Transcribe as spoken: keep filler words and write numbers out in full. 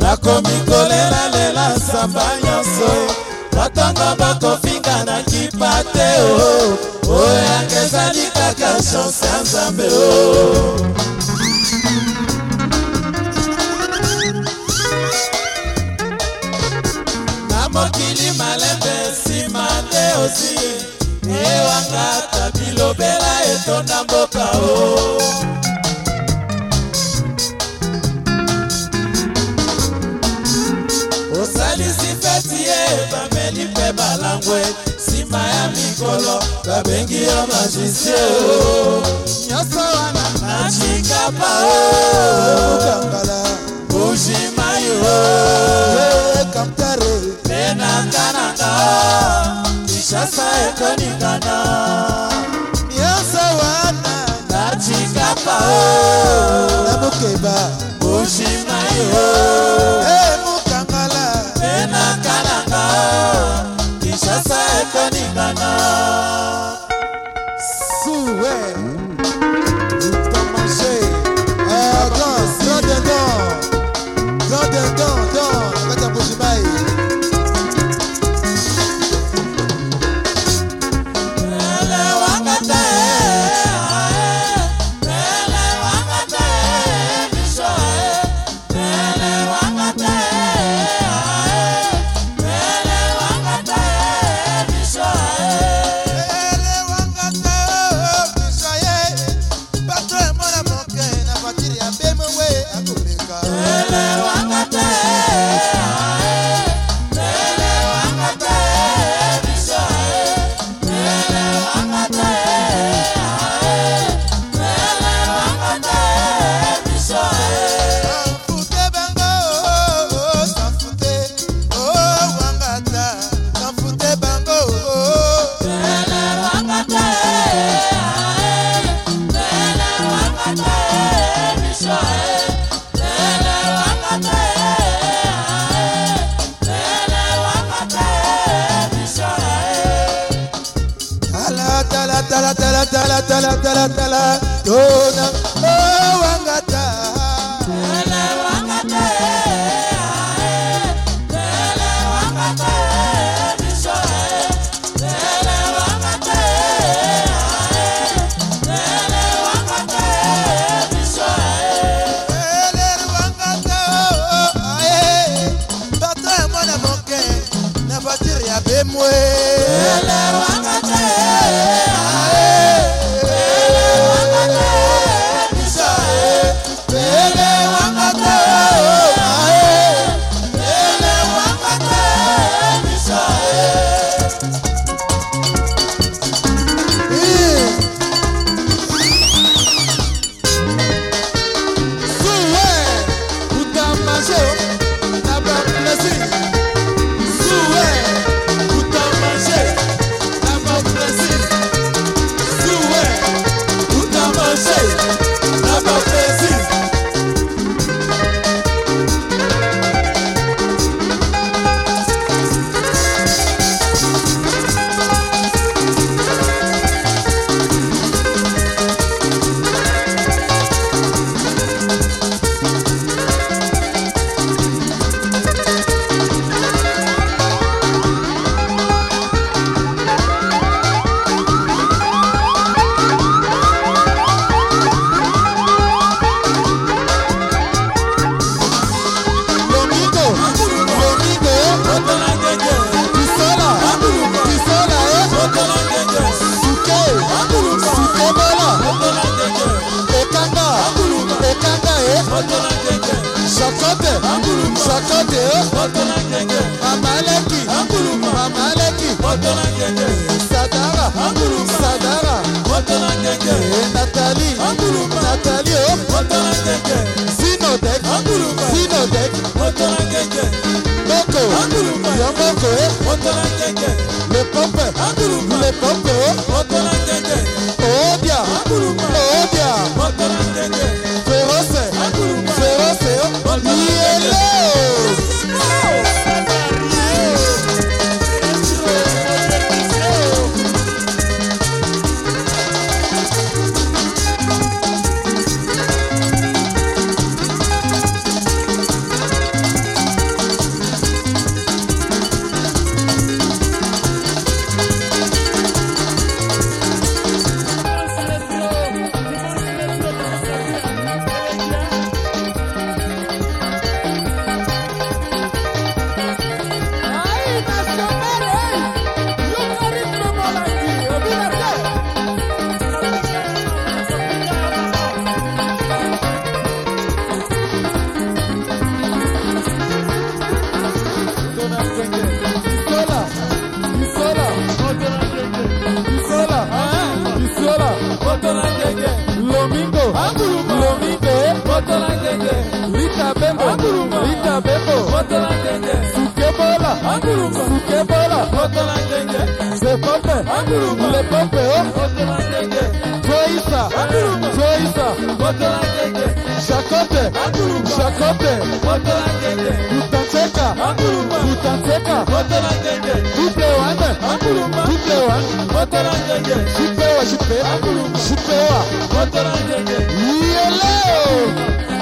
nakomi kolela lela samba nyonso batanga bakofinga na kipate o oya kezali kaka chance ya Nzambe o na mokili malembe nsima nde osi ewanga tabilobela etonda mboka o osalisi feti ye bameli mpe balangwe nsima ya mikolo babengi yo magicien o nyonso wana nachikapa o kangala bujimayi o kamtare penakananga Kishasa ekoningana nyonso wana nachikapa o namukeba bujimayi o Kishasa ekoningana Soué T'as mangé Ah, grand, grand dedans Grand dedans, dans Kata Bujimayi Ele wangate Ele wangate Bisho Ele wangate Tala tala tala tala tala tala dona oh wangata tele wangata tele wangata bisho tele wangata tele wangata bisho tele wangata aye bato mwana moke na batiri ya bemwe tele wangata Mamaleki, Mamaleki, Sadara, Sadara, Nathalie, Nathalie, Zinodek, Zinodek, Moko, Yamoko, le pompe, le pompe, Odia, Odia, Féroce, Féroce, Yellow. Sukebola, Zepope, Lepope, Joysa, Joysa, Shakote, Shakote, Utanteka, Utanteka, Tupewane, Tupewane, Shipewa, Shipewa, Shipewa, Yellow.